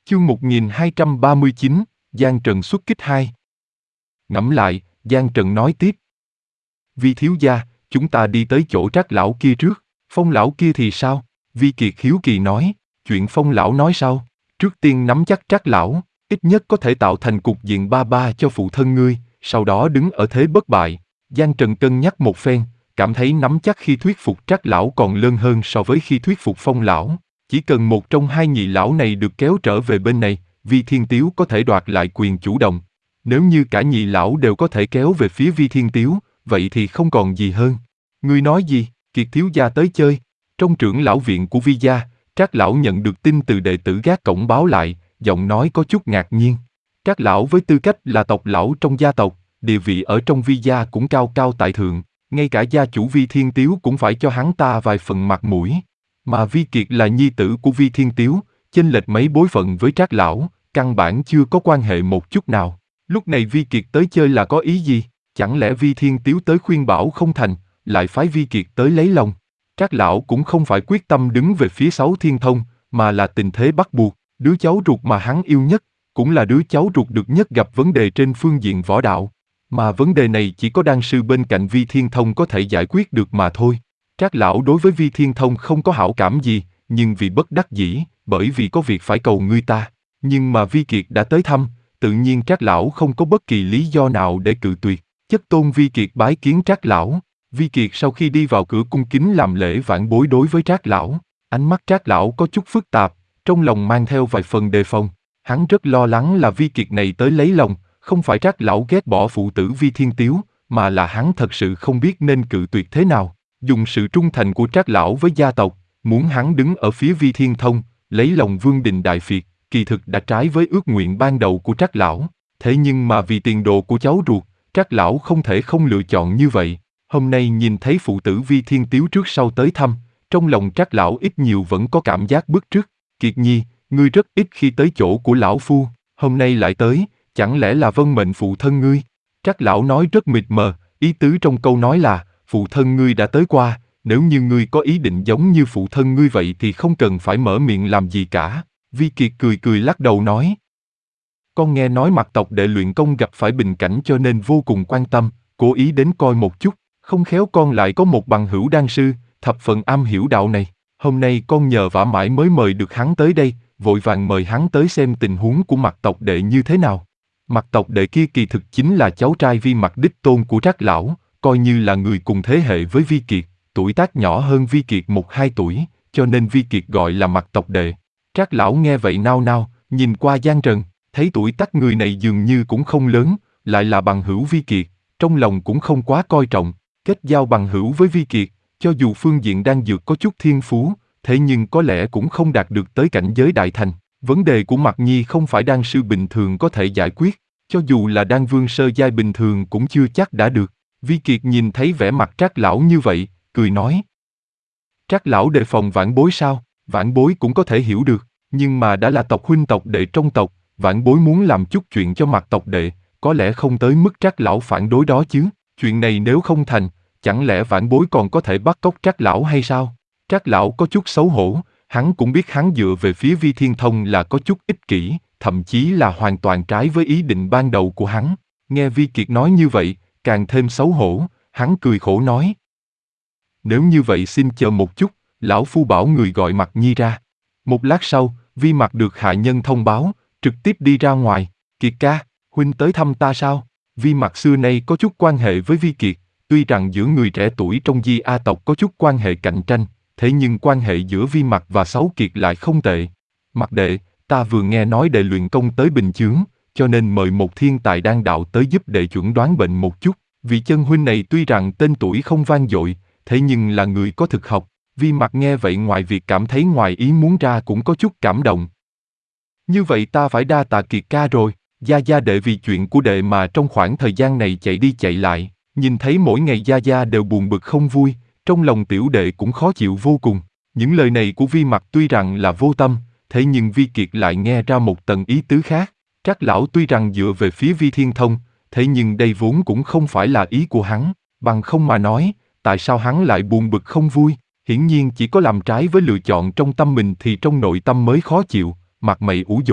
Chương 1239, Giang Trần xuất kích 2. Ngẫm lại, Giang Trần nói tiếp. Vi thiếu gia, chúng ta đi tới chỗ Trác lão kia trước. Phong lão kia thì sao? Vi Kiệt hiếu kỳ nói. Chuyện Phong lão nói sao? Trước tiên nắm chắc Trác lão, ít nhất có thể tạo thành cục diện 3-3 cho phụ thân ngươi, sau đó đứng ở thế bất bại. Giang Trần cân nhắc một phen, cảm thấy nắm chắc khi thuyết phục Trác lão còn lớn hơn so với khi thuyết phục Phong lão. Chỉ cần một trong hai nhị lão này được kéo trở về bên này, Vi Thiên Tiếu có thể đoạt lại quyền chủ động. Nếu như cả nhị lão đều có thể kéo về phía Vi Thiên Tiếu, vậy thì không còn gì hơn. Ngươi nói gì? Kiệt thiếu gia tới chơi. Trong trưởng lão viện của Vi gia, Trác lão nhận được tin từ đệ tử gác cổng báo lại, giọng nói có chút ngạc nhiên. Trác lão với tư cách là tộc lão trong gia tộc, địa vị ở trong Vi gia cũng cao cao tại thượng, ngay cả gia chủ Vi Thiên Tiếu cũng phải cho hắn ta vài phần mặt mũi. Mà Vi Kiệt là nhi tử của Vi Thiên Tiếu, chênh lệch mấy bối phận với Trác lão, căn bản chưa có quan hệ một chút nào. Lúc này Vi Kiệt tới chơi là có ý gì? Chẳng lẽ Vi Thiên Tiếu tới khuyên bảo không thành, lại phái Vi Kiệt tới lấy lòng? Trác lão cũng không phải quyết tâm đứng về phía Sáu Thiên Thông, mà là tình thế bắt buộc. Đứa cháu ruột mà hắn yêu nhất, cũng là đứa cháu ruột được nhất gặp vấn đề trên phương diện võ đạo. Mà vấn đề này chỉ có đan sư bên cạnh Vi Thiên Thông có thể giải quyết được mà thôi. Trác lão đối với Vi Thiên Thông không có hảo cảm gì, nhưng vì bất đắc dĩ, bởi vì có việc phải cầu người ta. Nhưng mà Vi Kiệt đã tới thăm, tự nhiên Trác lão không có bất kỳ lý do nào để cự tuyệt. Chất tôn Vi Kiệt bái kiến Trác lão. Vi Kiệt sau khi đi vào cửa cung kính làm lễ vãn bối đối với Trác lão. Ánh mắt Trác lão có chút phức tạp, trong lòng mang theo vài phần đề phòng. Hắn rất lo lắng là Vi Kiệt này tới lấy lòng, không phải Trác lão ghét bỏ phụ tử Vi Thiên Tiếu, mà là hắn thật sự không biết nên cự tuyệt thế nào. Dùng sự trung thành của Trác lão với gia tộc, muốn hắn đứng ở phía Vi Thiên Thông, lấy lòng Vương Đình Đại Phiệt, kỳ thực đã trái với ước nguyện ban đầu của Trác lão. Thế nhưng mà vì tiền đồ của cháu ruột, Trác lão không thể không lựa chọn như vậy. Hôm nay nhìn thấy phụ tử Vi Thiên Tiếu trước sau tới thăm, trong lòng Trác lão ít nhiều vẫn có cảm giác bức trước. Kiệt nhi, ngươi rất ít khi tới chỗ của lão phu, hôm nay lại tới, chẳng lẽ là vâng mệnh phụ thân ngươi? Trác lão nói rất mịt mờ, ý tứ trong câu nói là, phụ thân ngươi đã tới qua, nếu như ngươi có ý định giống như phụ thân ngươi vậy thì không cần phải mở miệng làm gì cả. Vi Kiệt cười cười lắc đầu nói. Con nghe nói Mạc tộc đệ luyện công gặp phải bình cảnh cho nên vô cùng quan tâm, cố ý đến coi một chút, không khéo con lại có một bằng hữu đan sư, thập phần am hiểu đạo này. Hôm nay con nhờ vả mãi mới mời được hắn tới đây, vội vàng mời hắn tới xem tình huống của Mạc tộc đệ như thế nào. Mạc tộc đệ kia kỳ thực chính là cháu trai Vi Mạc đích tôn của Trác lão, coi như là người cùng thế hệ với Vi Kiệt, tuổi tác nhỏ hơn Vi Kiệt 1-2 tuổi, cho nên Vi Kiệt gọi là Mạc tộc đệ. Trác lão nghe vậy nao nao, nhìn qua Giang Trần, thấy tuổi tác người này dường như cũng không lớn, lại là bằng hữu Vi Kiệt, trong lòng cũng không quá coi trọng, kết giao bằng hữu với Vi Kiệt, cho dù phương diện đan dược có chút thiên phú, thế nhưng có lẽ cũng không đạt được tới cảnh giới đại thành. Vấn đề của Mạc Nhi không phải đan sư bình thường có thể giải quyết, cho dù là đan vương sơ giai bình thường cũng chưa chắc đã được. Vi Kiệt nhìn thấy vẻ mặt Trác lão như vậy, cười nói. Trác lão đề phòng vãn bối sao? Vãn bối cũng có thể hiểu được, nhưng mà đã là tộc huynh tộc đệ trong tộc, vãn bối muốn làm chút chuyện cho Mạc tộc đệ, có lẽ không tới mức Trác lão phản đối đó chứ. Chuyện này nếu không thành, chẳng lẽ vãn bối còn có thể bắt cóc Trác lão hay sao? Trác lão có chút xấu hổ, hắn cũng biết hắn dựa về phía Vi Thiên Thông là có chút ích kỷ, thậm chí là hoàn toàn trái với ý định ban đầu của hắn. Nghe Vi Kiệt nói như vậy, càng thêm xấu hổ, hắn cười khổ nói. Nếu như vậy xin chờ một chút, lão phu bảo người gọi Mạc Nhi ra. Một lát sau, Vi Mạc được hạ nhân thông báo, trực tiếp đi ra ngoài. Kiệt ca, huynh tới thăm ta sao? Vi Mạc xưa nay có chút quan hệ với Vi Kiệt, tuy rằng giữa người trẻ tuổi trong Di A tộc có chút quan hệ cạnh tranh, thế nhưng quan hệ giữa Vi Mạc và Sáu Kiệt lại không tệ. Mạc đệ, ta vừa nghe nói đệ luyện công tới bình chướng, cho nên mời một thiên tài đan đạo tới giúp đệ chuẩn đoán bệnh một chút. Vị chân huynh này tuy rằng tên tuổi không vang dội, thế nhưng là người có thực học. Vi Mạc nghe vậy ngoài việc cảm thấy ngoài ý muốn ra cũng có chút cảm động. Như vậy ta phải đa tạ Kiệt ca rồi, gia gia đệ vì chuyện của đệ mà trong khoảng thời gian này chạy đi chạy lại, nhìn thấy mỗi ngày gia gia đều buồn bực không vui, trong lòng tiểu đệ cũng khó chịu vô cùng. Những lời này của Vi Mạc tuy rằng là vô tâm, thế nhưng Vi Kiệt lại nghe ra một tầng ý tứ khác. Trác lão tuy rằng dựa về phía Vi Thiên Thông, thế nhưng đây vốn cũng không phải là ý của hắn, bằng không mà nói, tại sao hắn lại buồn bực không vui? Hiển nhiên chỉ có làm trái với lựa chọn trong tâm mình thì trong nội tâm mới khó chịu, mặt mày ủ dột.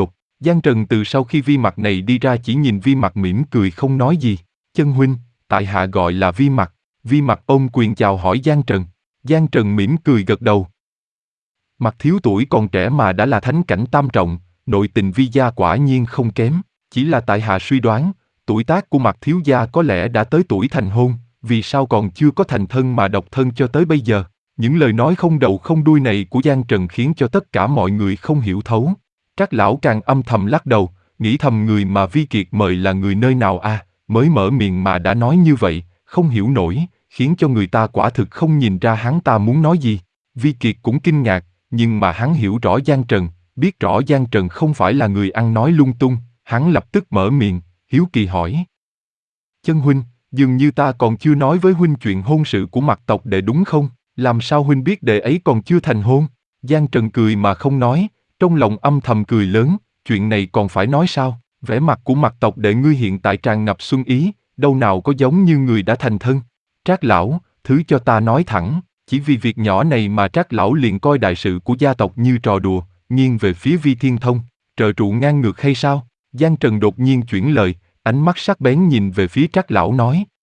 Giang Trần từ sau khi Vi Mặc này đi ra chỉ nhìn Vi Mặc mỉm cười không nói gì. Chân huynh, tại hạ gọi là Vi Mặc. Vi Mặc ôm quyền chào hỏi Giang Trần. Giang Trần mỉm cười gật đầu. Mặc thiếu tuổi còn trẻ mà đã là thánh cảnh tam trọng, nội tình Vi gia quả nhiên không kém. Chỉ là tại hạ suy đoán, tuổi tác của Mặc thiếu gia có lẽ đã tới tuổi thành hôn, vì sao còn chưa có thành thân mà độc thân cho tới bây giờ. Những lời nói không đầu không đuôi này của Giang Trần khiến cho tất cả mọi người không hiểu thấu. Trác lão càng âm thầm lắc đầu, nghĩ thầm người mà Vi Kiệt mời là người nơi nào à, mới mở miệng mà đã nói như vậy, không hiểu nổi, khiến cho người ta quả thực không nhìn ra hắn ta muốn nói gì. Vi Kiệt cũng kinh ngạc, nhưng mà hắn hiểu rõ Giang Trần, biết rõ Giang Trần không phải là người ăn nói lung tung, hắn lập tức mở miệng, hiếu kỳ hỏi. Chân huynh, dường như ta còn chưa nói với huynh chuyện hôn sự của Mặc tộc đệ đúng không? Làm sao huynh biết đệ ấy còn chưa thành hôn? Giang Trần cười mà không nói, trong lòng âm thầm cười lớn, chuyện này còn phải nói sao? Vẻ mặt của Mặc tộc đệ ngươi hiện tại tràn ngập xuân ý, đâu nào có giống như người đã thành thân. Trác lão, thứ cho ta nói thẳng, chỉ vì việc nhỏ này mà Trác lão liền coi đại sự của gia tộc như trò đùa, nghiêng về phía Vi Thiên Thông, trờ trụ ngang ngược hay sao? Giang Trần đột nhiên chuyển lời, ánh mắt sắc bén nhìn về phía Trác lão nói.